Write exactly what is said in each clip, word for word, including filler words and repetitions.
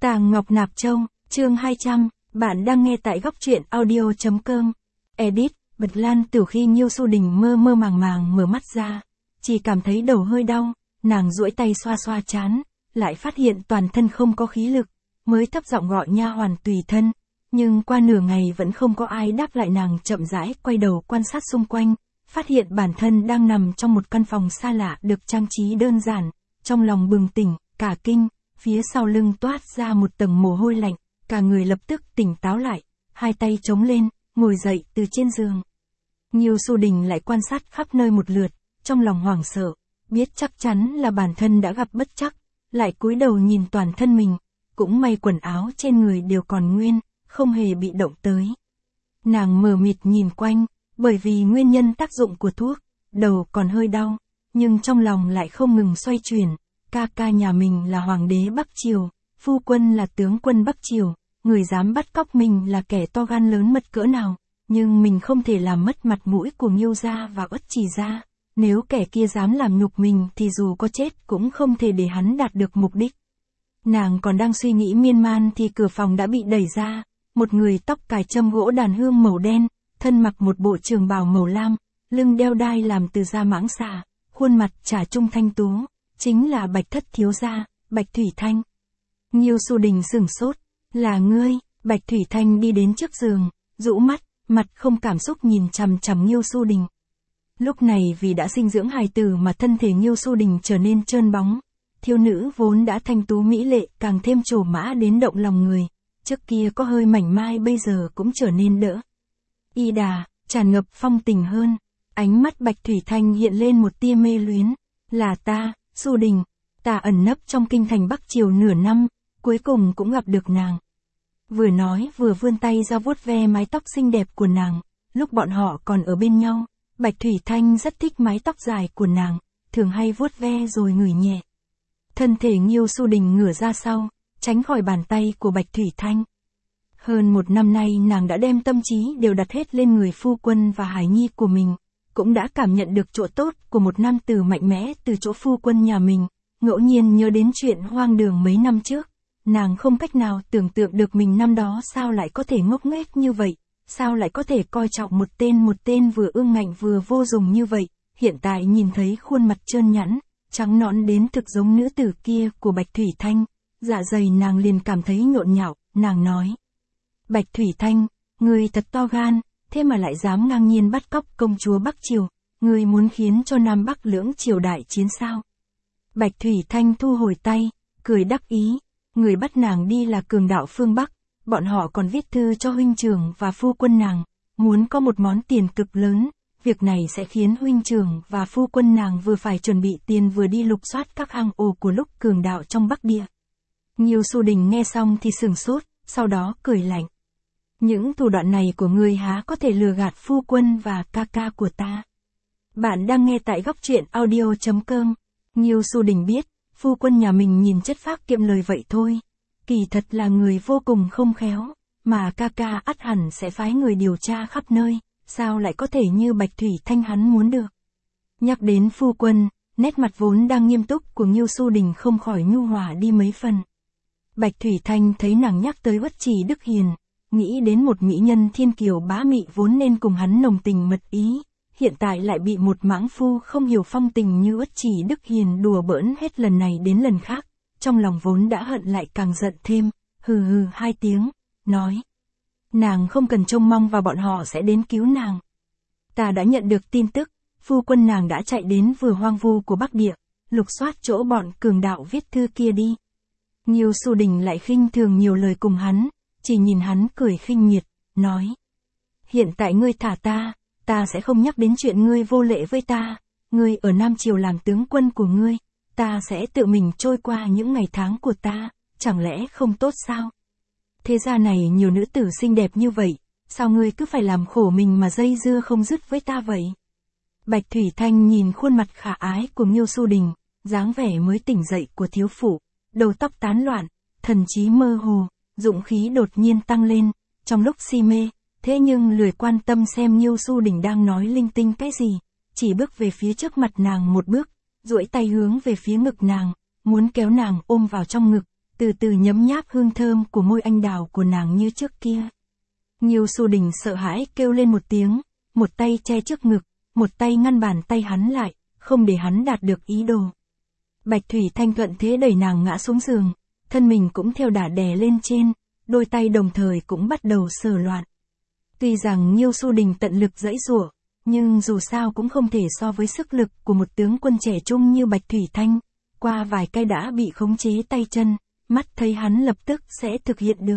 Tàng Ngọc Nạp Châu, chương hai trăm, bạn đang nghe tại góc truyện audio chấm com. Edit, Bật Lan từ khi Nhiêu Xu Đình mơ mơ màng màng mở mắt ra, chỉ cảm thấy đầu hơi đau, nàng duỗi tay xoa xoa trán, lại phát hiện toàn thân không có khí lực, mới thấp giọng gọi nha hoàn tùy thân, nhưng qua nửa ngày vẫn không có ai đáp lại, nàng chậm rãi quay đầu quan sát xung quanh, phát hiện bản thân đang nằm trong một căn phòng xa lạ được trang trí đơn giản, trong lòng bừng tỉnh, cả kinh, phía sau lưng toát ra một tầng mồ hôi lạnh, cả người lập tức tỉnh táo lại, hai tay chống lên, ngồi dậy từ trên giường. Nhiêu Xu Đình lại quan sát khắp nơi một lượt, trong lòng hoảng sợ, biết chắc chắn là bản thân đã gặp bất trắc, lại cúi đầu nhìn toàn thân mình, cũng may quần áo trên người đều còn nguyên, không hề bị động tới. Nàng mờ mịt nhìn quanh, bởi vì nguyên nhân tác dụng của thuốc, đầu còn hơi đau, nhưng trong lòng lại không ngừng xoay chuyển, ca ca nhà mình là hoàng đế Bắc Triều, phu quân là tướng quân Bắc Triều, người dám bắt cóc mình là kẻ to gan lớn mật cỡ nào, nhưng mình không thể làm mất mặt mũi của Nhiêu gia và Uất Trì gia, nếu kẻ kia dám làm nhục mình thì dù có chết cũng không thể để hắn đạt được mục đích. Nàng còn đang suy nghĩ miên man thì cửa phòng đã bị đẩy ra, một người tóc cài châm gỗ đàn hương màu đen, thân mặc một bộ trường bào màu lam, lưng đeo đai làm từ da mãng xà, khuôn mặt trà trung thanh tú, chính là Bạch thất thiếu gia, Bạch Thủy Thanh. Nhiêu Xu Đình sửng sốt, là ngươi? Bạch Thủy Thanh đi đến trước giường, rũ mắt, mặt không cảm xúc nhìn chằm chằm Nhiêu Xu Đình. Lúc này vì đã sinh dưỡng hài tử mà thân thể Nhiêu Xu Đình trở nên trơn bóng, thiếu nữ vốn đã thanh tú mỹ lệ càng thêm trổ mã đến động lòng người, trước kia có hơi mảnh mai bây giờ cũng trở nên đỡ y đà, tràn ngập phong tình hơn. Ánh mắt Bạch Thủy Thanh hiện lên một tia mê luyến, là ta, Xu Đình, ta ẩn nấp trong kinh thành Bắc Triều nửa năm, cuối cùng cũng gặp được nàng. Vừa nói vừa vươn tay ra vuốt ve mái tóc xinh đẹp của nàng, lúc bọn họ còn ở bên nhau, Bạch Thủy Thanh rất thích mái tóc dài của nàng, thường hay vuốt ve rồi ngửi nhẹ. Thân thể Nhiêu Xu Đình ngửa ra sau, tránh khỏi bàn tay của Bạch Thủy Thanh. Hơn một năm nay nàng đã đem tâm trí đều đặt hết lên người phu quân và hải nhi của mình, cũng đã cảm nhận được chỗ tốt của một nam tử mạnh mẽ từ chỗ phu quân nhà mình, ngẫu nhiên nhớ đến chuyện hoang đường mấy năm trước. Nàng không cách nào tưởng tượng được mình năm đó sao lại có thể ngốc nghếch như vậy, sao lại có thể coi trọng một tên một tên vừa ương ngạnh vừa vô dụng như vậy, hiện tại nhìn thấy khuôn mặt trơn nhẵn, trắng nõn đến thực giống nữ tử kia của Bạch Thủy Thanh, dạ dày nàng liền cảm thấy nhộn nhạo, nàng nói. Bạch Thủy Thanh, ngươi thật to gan, thế mà lại dám ngang nhiên bắt cóc công chúa Bắc Triều, ngươi muốn khiến cho Nam Bắc lưỡng triều đại chiến sao? Bạch Thủy Thanh thu hồi tay, cười đắc ý. Người bắt nàng đi là cường đạo phương Bắc, bọn họ còn viết thư cho huynh trưởng và phu quân nàng, muốn có một món tiền cực lớn, việc này sẽ khiến huynh trưởng và phu quân nàng vừa phải chuẩn bị tiền vừa đi lục soát các hang ổ của lúc cường đạo trong Bắc Địa. Nhiêu Xu Đình nghe xong thì sửng sốt, sau đó cười lạnh. Những thủ đoạn này của ngươi há có thể lừa gạt phu quân và ca ca của ta. Bạn đang nghe tại góc truyện audio chấm com. Nhiêu Xu Đình biết, phu quân nhà mình nhìn chất phác kiệm lời vậy thôi, kỳ thật là người vô cùng không khéo, mà ca ca ắt hẳn sẽ phái người điều tra khắp nơi, sao lại có thể như Bạch Thủy Thanh hắn muốn được. Nhắc đến phu quân, nét mặt vốn đang nghiêm túc của Nhiêu Xu Đình không khỏi nhu hòa đi mấy phần. Bạch Thủy Thanh thấy nàng nhắc tới Uất Trì Đức Hiền, nghĩ đến một mỹ nhân thiên kiều bá mị vốn nên cùng hắn nồng tình mật ý, hiện tại lại bị một mãng phu không hiểu phong tình như Uất Trì Đức Hiền đùa bỡn hết lần này đến lần khác, trong lòng vốn đã hận lại càng giận thêm, hừ hừ hai tiếng, nói. Nàng không cần trông mong vào bọn họ sẽ đến cứu nàng. Ta đã nhận được tin tức, phu quân nàng đã chạy đến vừa hoang vu của Bắc Địa, lục soát chỗ bọn cường đạo viết thư kia đi. Nhiêu Xu Đình lại khinh thường nhiều lời cùng hắn, chỉ nhìn hắn cười khinh miệt, nói. Hiện tại ngươi thả ta, ta sẽ không nhắc đến chuyện ngươi vô lễ với ta, ngươi ở Nam Triều làm tướng quân của ngươi, ta sẽ tự mình trôi qua những ngày tháng của ta, chẳng lẽ không tốt sao? Thế gia này nhiều nữ tử xinh đẹp như vậy, sao ngươi cứ phải làm khổ mình mà dây dưa không dứt với ta vậy? Bạch Thủy Thanh nhìn khuôn mặt khả ái của Nhiêu Xu Đình, dáng vẻ mới tỉnh dậy của thiếu phụ, đầu tóc tán loạn, thần trí mơ hồ, dụng khí đột nhiên tăng lên, trong lúc si mê, thế nhưng lười quan tâm xem Nhiêu Xu Đình đang nói linh tinh cái gì, chỉ bước về phía trước mặt nàng một bước, duỗi tay hướng về phía ngực nàng, muốn kéo nàng ôm vào trong ngực, từ từ nhấm nháp hương thơm của môi anh đào của nàng như trước kia. Ngưu Xu Đình sợ hãi kêu lên một tiếng, một tay che trước ngực, một tay ngăn bàn tay hắn lại, không để hắn đạt được ý đồ. Bạch Thủy Thanh thuận thế đẩy nàng ngã xuống giường, thân mình cũng theo đà đè lên trên, đôi tay đồng thời cũng bắt đầu sờ loạn. Tuy rằng Ngưu Xu Đình tận lực giãy giụa, nhưng dù sao cũng không thể so với sức lực của một tướng quân trẻ trung như Bạch Thủy Thanh, qua vài cái đã bị khống chế tay chân, mắt thấy hắn lập tức sẽ thực hiện được.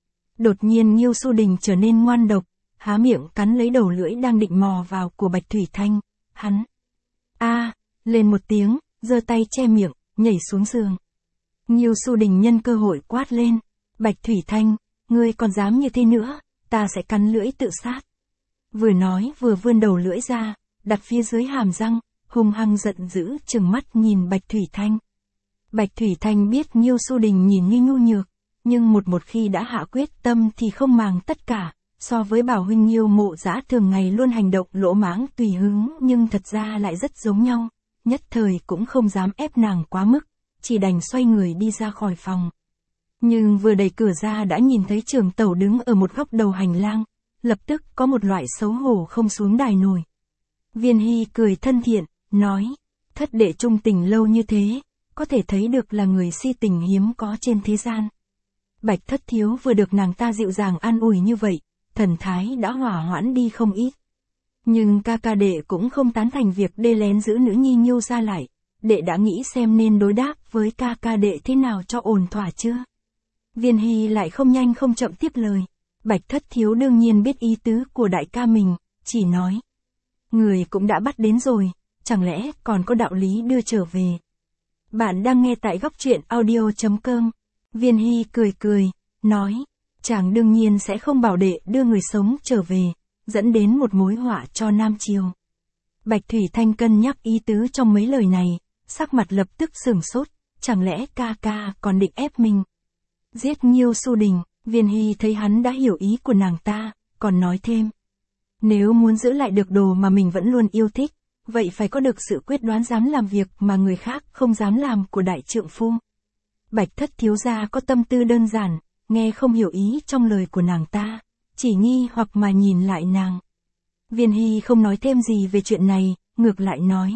Đột nhiên Ngưu Xu Đình trở nên ngoan độc, há miệng cắn lấy đầu lưỡi đang định mò vào của Bạch Thủy Thanh, hắn a à, lên một tiếng, giơ tay che miệng, nhảy xuống giường. Ngưu Xu Đình nhân cơ hội quát lên, Bạch Thủy Thanh, ngươi còn dám như thế nữa, ta sẽ cắn lưỡi tự sát. Vừa nói vừa vươn đầu lưỡi ra, đặt phía dưới hàm răng, hung hăng giận dữ trừng mắt nhìn Bạch Thủy Thanh. Bạch Thủy Thanh biết Ngưu Xu Đình nhìn như nhu nhược, nhưng một một khi đã hạ quyết tâm thì không màng tất cả, so với Bảo huynh Ngưu Mộ Dã thường ngày luôn hành động lỗ mãng tùy hứng nhưng thật ra lại rất giống nhau, nhất thời cũng không dám ép nàng quá mức, chỉ đành xoay người đi ra khỏi phòng. Nhưng vừa đẩy cửa ra đã nhìn thấy Trường Tẩu đứng ở một góc đầu hành lang, lập tức có một loại xấu hổ không xuống đài nổi. Viên Hy cười thân thiện, nói, thất đệ trung tình lâu như thế, có thể thấy được là người si tình hiếm có trên thế gian. Bạch Thất Thiếu vừa được nàng ta dịu dàng an ủi như vậy, thần thái đã hỏa hoãn đi không ít. Nhưng ca ca đệ cũng không tán thành việc đê lén giữ nữ nhi Ngưu gia lại, đệ đã nghĩ xem nên đối đáp với ca ca đệ thế nào cho ổn thỏa chưa? Viên Hy lại không nhanh không chậm tiếp lời. Bạch Thất Thiếu đương nhiên biết ý tứ của đại ca mình, chỉ nói. Người cũng đã bắt đến rồi, chẳng lẽ còn có đạo lý đưa trở về. Bạn đang nghe tại góc truyện audio chấm com. Viên Hy cười cười, nói. Chàng đương nhiên sẽ không bảo đệ đưa người sống trở về, dẫn đến một mối họa cho Nam Triều. Bạch Thủy Thanh cân nhắc ý tứ trong mấy lời này, sắc mặt lập tức sửng sốt, chẳng lẽ ca ca còn định ép mình. Giết Ngưu Xu Đình. Viên Hy thấy hắn đã hiểu ý của nàng ta, còn nói thêm. Nếu muốn giữ lại được đồ mà mình vẫn luôn yêu thích, vậy phải có được sự quyết đoán dám làm việc mà người khác không dám làm của đại trượng phu. Bạch Thất Thiếu gia có tâm tư đơn giản, nghe không hiểu ý trong lời của nàng ta, chỉ nghi hoặc mà nhìn lại nàng. Viên Hy không nói thêm gì về chuyện này, ngược lại nói.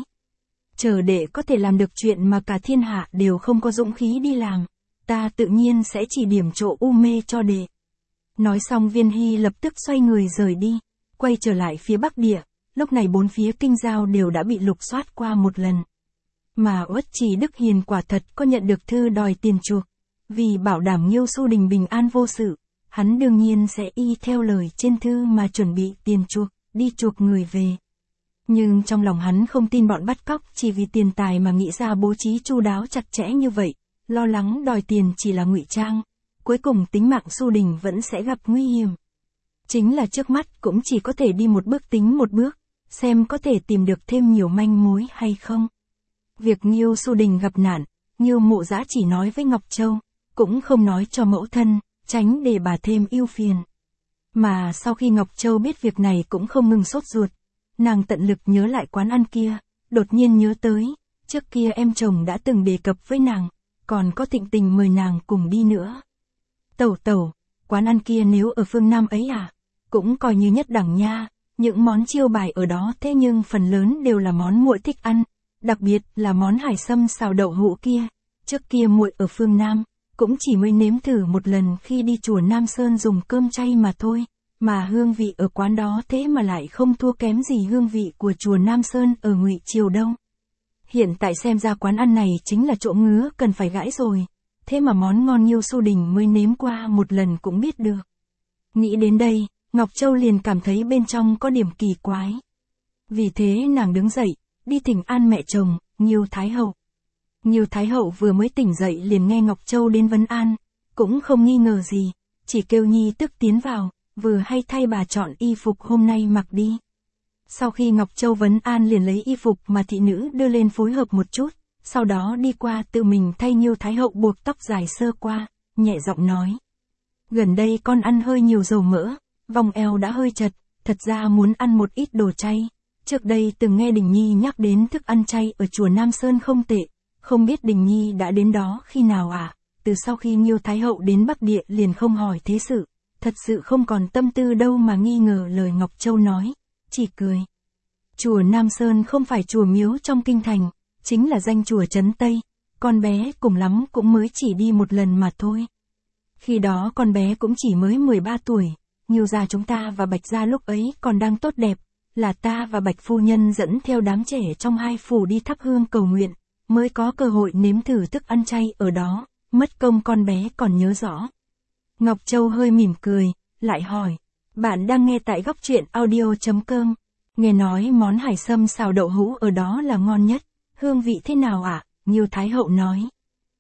Chờ đệ có thể làm được chuyện mà cả thiên hạ đều không có dũng khí đi làm. Ta tự nhiên sẽ chỉ điểm chỗ u mê cho đệ. Nói xong Viên Hy lập tức xoay người rời đi, quay trở lại phía Bắc Địa, lúc này bốn phía kinh giao đều đã bị lục soát qua một lần. Mà Uất Trì Đức Hiền quả thật có nhận được thư đòi tiền chuộc, vì bảo đảm Ngưu Xu Đình bình an vô sự, hắn đương nhiên sẽ y theo lời trên thư mà chuẩn bị tiền chuộc, đi chuộc người về. Nhưng trong lòng hắn không tin bọn bắt cóc chỉ vì tiền tài mà nghĩ ra bố trí chu đáo chặt chẽ như vậy. Lo lắng đòi tiền chỉ là ngụy trang, cuối cùng tính mạng Xu Đình vẫn sẽ gặp nguy hiểm. Chính là trước mắt cũng chỉ có thể đi một bước tính một bước, xem có thể tìm được thêm nhiều manh mối hay không. Việc Ngưu Xu Đình gặp nạn, Ngưu Mộ Dã chỉ nói với Ngọc Châu, cũng không nói cho mẫu thân, tránh để bà thêm ưu phiền. Mà sau khi Ngọc Châu biết việc này cũng không ngừng sốt ruột, nàng tận lực nhớ lại quán ăn kia, đột nhiên nhớ tới, trước kia em chồng đã từng đề cập với nàng. Còn có Thịnh Tình mời nàng cùng đi nữa. Tẩu tẩu, quán ăn kia nếu ở phương Nam ấy à, cũng coi như nhất đẳng nha, những món chiêu bài ở đó thế nhưng phần lớn đều là món muội thích ăn, đặc biệt là món hải sâm xào đậu hũ kia, trước kia muội ở phương Nam, cũng chỉ mới nếm thử một lần khi đi chùa Nam Sơn dùng cơm chay mà thôi, mà hương vị ở quán đó thế mà lại không thua kém gì hương vị của chùa Nam Sơn ở Ngụy Triều đâu. Hiện tại xem ra quán ăn này chính là chỗ ngứa cần phải gãi rồi, thế mà món ngon Ngưu Xu Đình mới nếm qua một lần cũng biết được. Nghĩ đến đây, Ngọc Châu liền cảm thấy bên trong có điểm kỳ quái. Vì thế nàng đứng dậy, đi thỉnh an mẹ chồng, Ngưu Thái Hậu. Ngưu Thái Hậu vừa mới tỉnh dậy liền nghe Ngọc Châu đến vấn an, cũng không nghi ngờ gì, chỉ kêu nhi tức tiến vào, vừa hay thay bà chọn y phục hôm nay mặc đi. Sau khi Ngọc Châu vấn an liền lấy y phục mà thị nữ đưa lên phối hợp một chút, sau đó đi qua tự mình thay Ngưu Thái Hậu buộc tóc dài sơ qua, nhẹ giọng nói. Gần đây con ăn hơi nhiều dầu mỡ, vòng eo đã hơi chật, thật ra muốn ăn một ít đồ chay. Trước đây từng nghe Đình Nhi nhắc đến thức ăn chay ở chùa Nam Sơn không tệ, không biết Đình Nhi đã đến đó khi nào à, từ sau khi Nghiêu Thái Hậu đến Bắc Địa liền không hỏi thế sự, thật sự không còn tâm tư đâu mà nghi ngờ lời Ngọc Châu nói, chỉ cười. Chùa Nam Sơn không phải chùa miếu trong kinh thành, chính là danh chùa Trấn Tây, con bé cùng lắm cũng mới chỉ đi một lần mà thôi. Khi đó con bé cũng chỉ mới mười ba tuổi, Nghiêu gia chúng ta và Bạch gia lúc ấy còn đang tốt đẹp, là ta và Bạch phu nhân dẫn theo đám trẻ trong hai phủ đi thắp hương cầu nguyện, mới có cơ hội nếm thử thức ăn chay ở đó, mất công con bé còn nhớ rõ. Ngọc Châu hơi mỉm cười, lại hỏi, bạn đang nghe tại góc truyện audio.com, nghe nói món hải sâm xào đậu hũ ở đó là ngon nhất, hương vị thế nào ạ? À? Nghiêu Thái Hậu nói.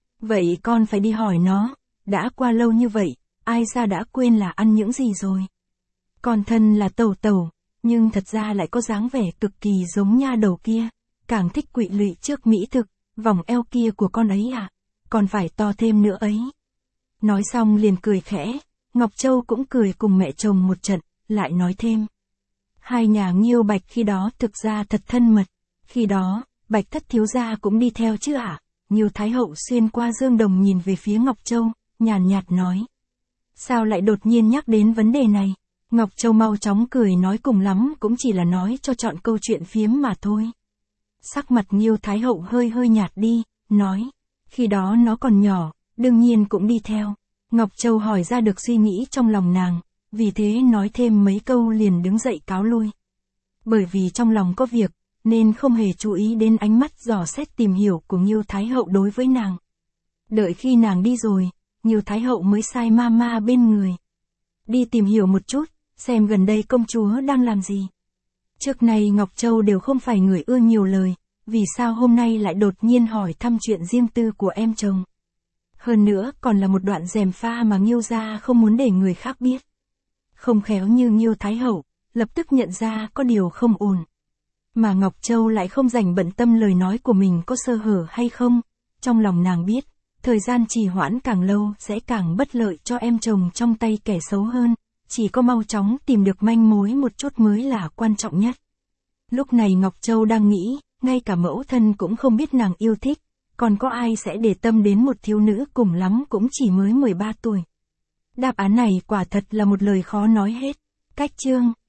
Vậy con phải đi hỏi nó, đã qua lâu như vậy, ai ra đã quên là ăn những gì rồi. Con thân là tẩu tẩu, nhưng thật ra lại có dáng vẻ cực kỳ giống nha đầu kia, càng thích quỵ lụy trước mỹ thực, vòng eo kia của con ấy à, còn phải to thêm nữa ấy. Nói xong liền cười khẽ, Ngọc Châu cũng cười cùng mẹ chồng một trận, lại nói thêm. Hai nhà Nghiêu Bạch khi đó thực ra thật thân mật, khi đó, Bạch thất thiếu gia cũng đi theo chứ ạ? À? Nghiêu Thái Hậu xuyên qua gương đồng nhìn về phía Ngọc Châu, nhàn nhạt nói. Sao lại đột nhiên nhắc đến vấn đề này? Ngọc Châu mau chóng cười nói cùng lắm cũng chỉ là nói cho chọn câu chuyện phiếm mà thôi. Sắc mặt Nghiêu Thái Hậu hơi hơi nhạt đi, nói, khi đó nó còn nhỏ, đương nhiên cũng đi theo. Ngọc Châu hỏi ra được suy nghĩ trong lòng nàng, vì thế nói thêm mấy câu liền đứng dậy cáo lui. Bởi vì trong lòng có việc, nên không hề chú ý đến ánh mắt dò xét tìm hiểu của Nghiêu Thái Hậu đối với nàng. Đợi khi nàng đi rồi, Nghiêu Thái Hậu mới sai mama bên người. Đi tìm hiểu một chút, xem gần đây công chúa đang làm gì. Trước này Ngọc Châu đều không phải người ưa nhiều lời, vì sao hôm nay lại đột nhiên hỏi thăm chuyện riêng tư của em chồng. Hơn nữa còn là một đoạn gièm pha mà Nghiêu gia không muốn để người khác biết. Không khéo như Nghiêu Thái Hậu, lập tức nhận ra có điều không ổn. Mà Ngọc Châu lại không dành bận tâm lời nói của mình có sơ hở hay không, trong lòng nàng biết, thời gian trì hoãn càng lâu sẽ càng bất lợi cho em chồng trong tay kẻ xấu hơn, chỉ có mau chóng tìm được manh mối một chút mới là quan trọng nhất. Lúc này Ngọc Châu đang nghĩ, ngay cả mẫu thân cũng không biết nàng yêu thích, còn có ai sẽ để tâm đến một thiếu nữ cùng lắm cũng chỉ mới mười ba tuổi. Đáp án này quả thật là một lời khó nói hết. Cách chương